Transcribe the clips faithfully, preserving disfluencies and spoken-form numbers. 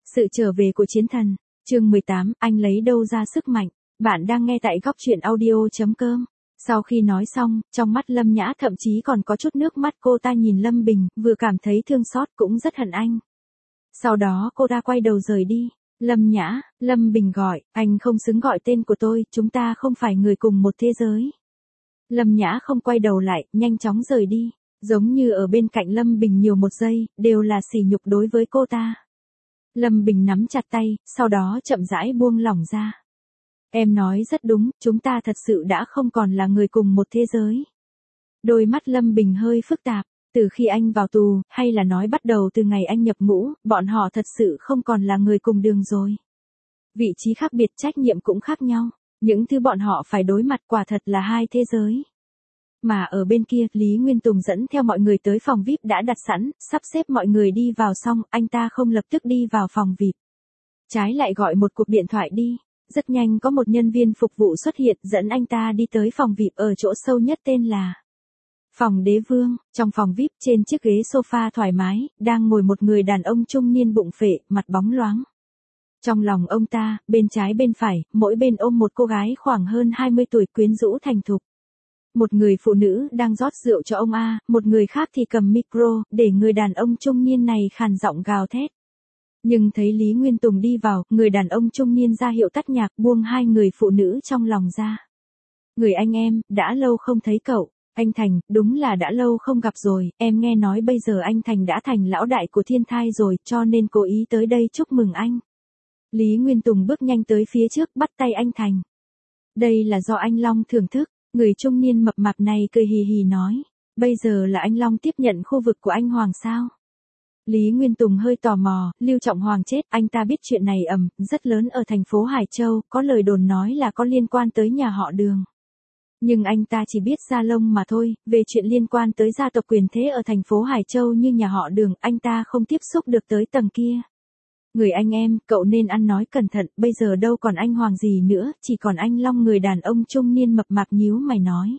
Sự trở về của chiến thần, chương mười tám, anh lấy đâu ra sức mạnh. Bạn đang nghe tại góc truyện audio chấm com. Sau khi nói xong, trong mắt Lâm Nhã thậm chí còn có chút nước mắt, cô ta nhìn Lâm Bình, vừa cảm thấy thương xót cũng rất hận anh. Sau đó cô ta quay đầu rời đi. Lâm Nhã, Lâm Bình gọi, anh không xứng gọi tên của tôi, chúng ta không phải người cùng một thế giới. Lâm Nhã không quay đầu lại, nhanh chóng rời đi. Giống như ở bên cạnh Lâm Bình nhiều một giây, đều là sỉ nhục đối với cô ta. Lâm Bình nắm chặt tay, sau đó chậm rãi buông lỏng ra. Em nói rất đúng, chúng ta thật sự đã không còn là người cùng một thế giới. Đôi mắt Lâm Bình hơi phức tạp, từ khi anh vào tù, hay là nói bắt đầu từ ngày anh nhập ngũ, bọn họ thật sự không còn là người cùng đường rồi. Vị trí khác biệt, trách nhiệm cũng khác nhau, những thứ bọn họ phải đối mặt quả thật là hai thế giới. Mà ở bên kia, Lý Nguyên Tùng dẫn theo mọi người tới phòng vi ai pi đã đặt sẵn, sắp xếp mọi người đi vào xong, anh ta không lập tức đi vào phòng vi ai pi. Trái lại gọi một cuộc điện thoại đi. Rất nhanh có một nhân viên phục vụ xuất hiện dẫn anh ta đi tới phòng vi ai pi ở chỗ sâu nhất tên là phòng Đế Vương. Trong phòng vi ai pi, trên chiếc ghế sofa thoải mái, đang ngồi một người đàn ông trung niên bụng phệ, mặt bóng loáng. Trong lòng ông ta, bên trái bên phải, mỗi bên ôm một cô gái khoảng hơn hai mươi tuổi quyến rũ thành thục. Một người phụ nữ đang rót rượu cho ông A, một người khác thì cầm micro, để người đàn ông trung niên này khàn giọng gào thét. Nhưng thấy Lý Nguyên Tùng đi vào, người đàn ông trung niên ra hiệu tắt nhạc, buông hai người phụ nữ trong lòng ra. Người anh em, đã lâu không thấy cậu. Anh Thành, đúng là đã lâu không gặp rồi, em nghe nói bây giờ anh Thành đã thành lão đại của Thiên Thai rồi, cho nên cố ý tới đây chúc mừng anh. Lý Nguyên Tùng bước nhanh tới phía trước, bắt tay anh Thành. Đây là do anh Long thưởng thức. Người trung niên mập mạp này cười hì hì nói, bây giờ là anh Long tiếp nhận khu vực của anh Hoàng sao? Lý Nguyên Tùng hơi tò mò, Lưu Trọng Hoàng chết, anh ta biết chuyện này ầm, rất lớn ở thành phố Hải Châu, có lời đồn nói là có liên quan tới nhà họ Đường. Nhưng anh ta chỉ biết Gia Long mà thôi, về chuyện liên quan tới gia tộc quyền thế ở thành phố Hải Châu như nhà họ Đường, anh ta không tiếp xúc được tới tầng kia. Người anh em, cậu nên ăn nói cẩn thận, bây giờ đâu còn anh Hoàng gì nữa, chỉ còn anh Long. Người đàn ông trung niên mập mạp nhíu mày nói.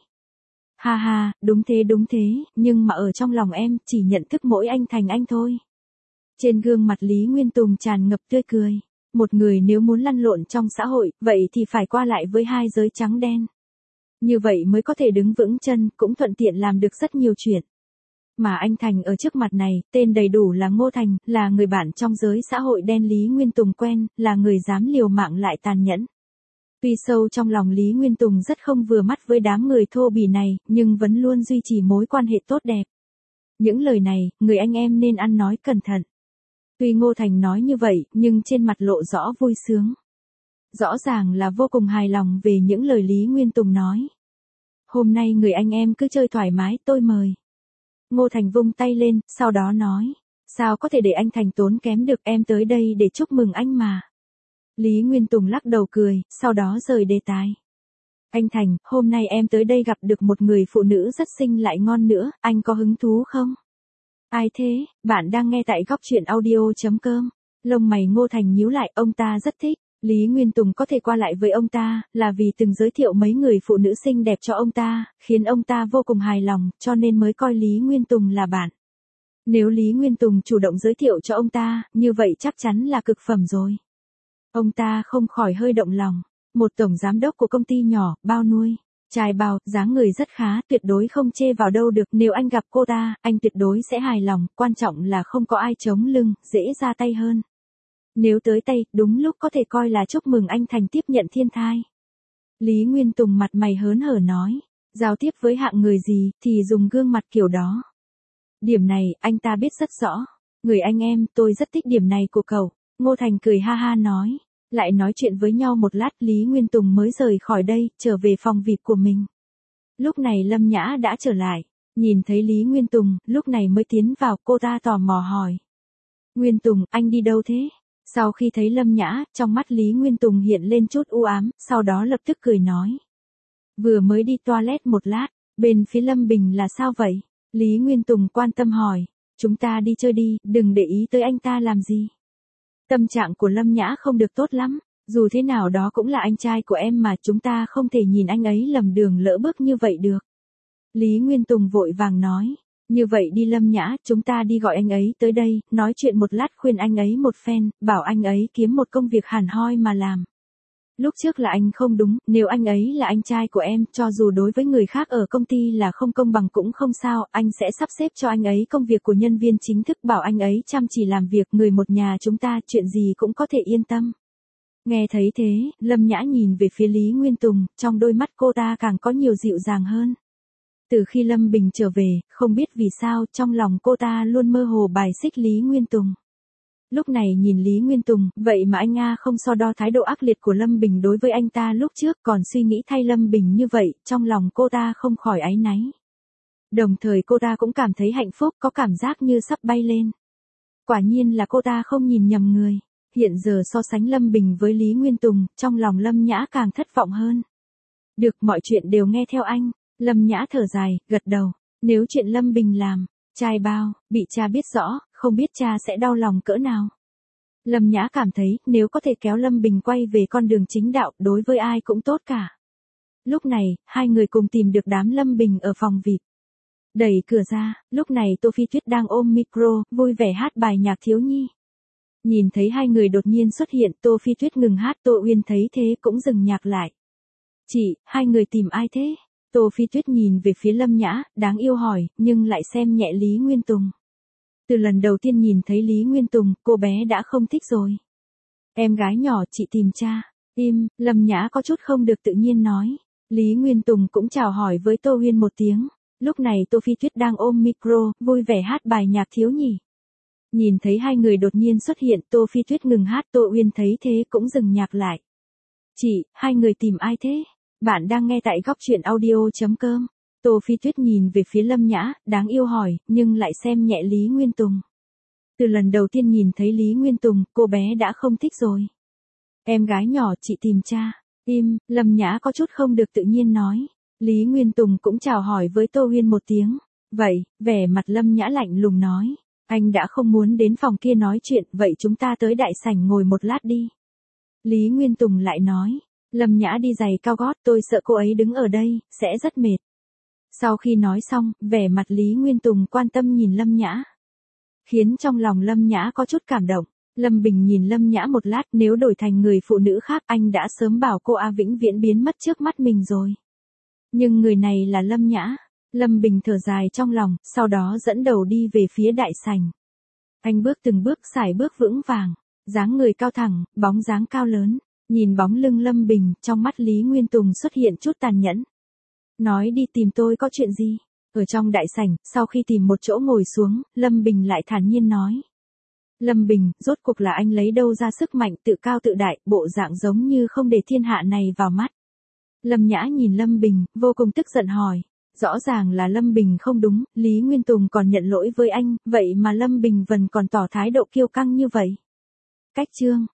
Ha ha, đúng thế đúng thế, nhưng mà ở trong lòng em, chỉ nhận thức mỗi anh Thành anh thôi. Trên gương mặt Lý Nguyên Tùng tràn ngập tươi cười. Một người nếu muốn lăn lộn trong xã hội, vậy thì phải qua lại với hai giới trắng đen. Như vậy mới có thể đứng vững chân, cũng thuận tiện làm được rất nhiều chuyện. Mà anh Thành ở trước mặt này, tên đầy đủ là Ngô Thành, là người bạn trong giới xã hội đen Lý Nguyên Tùng quen, là người dám liều mạng lại tàn nhẫn. Tuy sâu trong lòng Lý Nguyên Tùng rất không vừa mắt với đám người thô bỉ này, nhưng vẫn luôn duy trì mối quan hệ tốt đẹp. Những lời này, người anh em nên ăn nói cẩn thận. Tuy Ngô Thành nói như vậy, nhưng trên mặt lộ rõ vui sướng. Rõ ràng là vô cùng hài lòng về những lời Lý Nguyên Tùng nói. Hôm nay người anh em cứ chơi thoải mái, tôi mời. Ngô Thành vung tay lên, sau đó nói, sao có thể để anh Thành tốn kém được, em tới đây để chúc mừng anh mà. Lý Nguyên Tùng lắc đầu cười, sau đó rời đề tài. Anh Thành, hôm nay em tới đây gặp được một người phụ nữ rất xinh lại ngon nữa, anh có hứng thú không? Ai thế? Bạn đang nghe tại góc truyện audio chấm com. Lông mày Ngô Thành nhíu lại, ông ta rất thích. Lý Nguyên Tùng có thể qua lại với ông ta, là vì từng giới thiệu mấy người phụ nữ xinh đẹp cho ông ta, khiến ông ta vô cùng hài lòng, cho nên mới coi Lý Nguyên Tùng là bạn. Nếu Lý Nguyên Tùng chủ động giới thiệu cho ông ta, như vậy chắc chắn là cực phẩm rồi. Ông ta không khỏi hơi động lòng. Một tổng giám đốc của công ty nhỏ, bao nuôi, trai bao, dáng người rất khá, tuyệt đối không chê vào đâu được. Nếu anh gặp cô ta, anh tuyệt đối sẽ hài lòng, quan trọng là không có ai chống lưng, dễ ra tay hơn. Nếu tới tay, đúng lúc có thể coi là chúc mừng anh Thành tiếp nhận Thiên Thai. Lý Nguyên Tùng mặt mày hớn hở nói, giao tiếp với hạng người gì, thì dùng gương mặt kiểu đó. Điểm này, anh ta biết rất rõ. Người anh em, tôi rất thích điểm này của cậu. Ngô Thành cười ha ha nói. Lại nói chuyện với nhau một lát, Lý Nguyên Tùng mới rời khỏi đây, trở về phòng vi ai pi của mình. Lúc này Lâm Nhã đã trở lại. Nhìn thấy Lý Nguyên Tùng, lúc này mới tiến vào, cô ta tò mò hỏi. Nguyên Tùng, anh đi đâu thế? Sau khi thấy Lâm Nhã, trong mắt Lý Nguyên Tùng hiện lên chút u ám, sau đó lập tức cười nói. Vừa mới đi toilet một lát, bên phía Lâm Bình là sao vậy? Lý Nguyên Tùng quan tâm hỏi. Chúng ta đi chơi đi, đừng để ý tới anh ta làm gì. Tâm trạng của Lâm Nhã không được tốt lắm, dù thế nào đó cũng là anh trai của em mà, chúng ta không thể nhìn anh ấy lầm đường lỡ bước như vậy được. Lý Nguyên Tùng vội vàng nói. Như vậy đi Lâm Nhã, chúng ta đi gọi anh ấy tới đây, nói chuyện một lát khuyên anh ấy một phen, bảo anh ấy kiếm một công việc hẳn hoi mà làm. Lúc trước là anh không đúng, nếu anh ấy là anh trai của em, cho dù đối với người khác ở công ty là không công bằng cũng không sao, anh sẽ sắp xếp cho anh ấy công việc của nhân viên chính thức, bảo anh ấy chăm chỉ làm việc, người một nhà chúng ta chuyện gì cũng có thể yên tâm. Nghe thấy thế, Lâm Nhã nhìn về phía Lý Nguyên Tùng, trong đôi mắt cô ta càng có nhiều dịu dàng hơn. Từ khi Lâm Bình trở về, không biết vì sao, trong lòng cô ta luôn mơ hồ bài xích Lý Nguyên Tùng. Lúc này nhìn Lý Nguyên Tùng, vậy mà anh A không so đo thái độ ác liệt của Lâm Bình đối với anh ta lúc trước, còn suy nghĩ thay Lâm Bình như vậy, trong lòng cô ta không khỏi áy náy. Đồng thời cô ta cũng cảm thấy hạnh phúc, có cảm giác như sắp bay lên. Quả nhiên là cô ta không nhìn nhầm người. Hiện giờ so sánh Lâm Bình với Lý Nguyên Tùng, trong lòng Lâm Nhã càng thất vọng hơn. Được, mọi chuyện đều nghe theo anh. Lâm Nhã thở dài, gật đầu. Nếu chuyện Lâm Bình làm, trai bao, bị cha biết rõ, không biết cha sẽ đau lòng cỡ nào. Lâm Nhã cảm thấy, nếu có thể kéo Lâm Bình quay về con đường chính đạo, đối với ai cũng tốt cả. Lúc này, hai người cùng tìm được đám Lâm Bình ở phòng vê i pê. Đẩy cửa ra, lúc này Tô Phi Tuyết đang ôm micro, vui vẻ hát bài nhạc thiếu nhi. Nhìn thấy hai người đột nhiên xuất hiện, Tô Phi Tuyết ngừng hát, Tô Uyên thấy thế cũng dừng nhạc lại. Chị, hai người tìm ai thế? Tô Phi Tuyết nhìn về phía Lâm Nhã, đáng yêu hỏi, nhưng lại xem nhẹ Lý Nguyên Tùng. Từ lần đầu tiên nhìn thấy Lý Nguyên Tùng, cô bé đã không thích rồi. Em gái nhỏ, chị tìm cha. Im, Lâm Nhã có chút không được tự nhiên nói. Lý Nguyên Tùng cũng chào hỏi với Tô Uyên một tiếng. Lúc này Tô Phi Tuyết đang ôm micro, vui vẻ hát bài nhạc thiếu nhi. Nhìn thấy hai người đột nhiên xuất hiện, Tô Phi Tuyết ngừng hát, Tô Uyên thấy thế cũng dừng nhạc lại. Chị, hai người tìm ai thế? Bạn đang nghe tại góc truyện audio chấm com. Tô Phi Tuyết nhìn về phía Lâm Nhã, đáng yêu hỏi, nhưng lại xem nhẹ Lý Nguyên Tùng. Từ lần đầu tiên nhìn thấy Lý Nguyên Tùng, cô bé đã không thích rồi. Em gái nhỏ, chị tìm cha. Im, Lâm Nhã có chút không được tự nhiên nói. Lý Nguyên Tùng cũng chào hỏi với Tô Uyên một tiếng. Vậy, vẻ mặt Lâm Nhã lạnh lùng nói. Anh đã không muốn đến phòng kia nói chuyện, vậy chúng ta tới đại sảnh ngồi một lát đi. Lý Nguyên Tùng lại nói. Lâm Nhã đi giày cao gót, tôi sợ cô ấy đứng ở đây, sẽ rất mệt. Sau khi nói xong, vẻ mặt Lý Nguyên Tùng quan tâm nhìn Lâm Nhã. Khiến trong lòng Lâm Nhã có chút cảm động. Lâm Bình nhìn Lâm Nhã một lát, nếu đổi thành người phụ nữ khác anh đã sớm bảo cô A vĩnh viễn biến mất trước mắt mình rồi. Nhưng người này là Lâm Nhã. Lâm Bình thở dài trong lòng, sau đó dẫn đầu đi về phía đại sảnh. Anh bước từng bước sải bước vững vàng, dáng người cao thẳng, bóng dáng cao lớn. Nhìn bóng lưng Lâm Bình, trong mắt Lý Nguyên Tùng xuất hiện chút tàn nhẫn. Nói đi, tìm tôi có chuyện gì? Ở trong đại sảnh, sau khi tìm một chỗ ngồi xuống, Lâm Bình lại thản nhiên nói. Lâm Bình, rốt cuộc là anh lấy đâu ra sức mạnh tự cao tự đại, bộ dạng giống như không để thiên hạ này vào mắt. Lâm Nhã nhìn Lâm Bình, vô cùng tức giận hỏi. Rõ ràng là Lâm Bình không đúng, Lý Nguyên Tùng còn nhận lỗi với anh, vậy mà Lâm Bình vẫn còn tỏ thái độ kiêu căng như vậy. Cách chương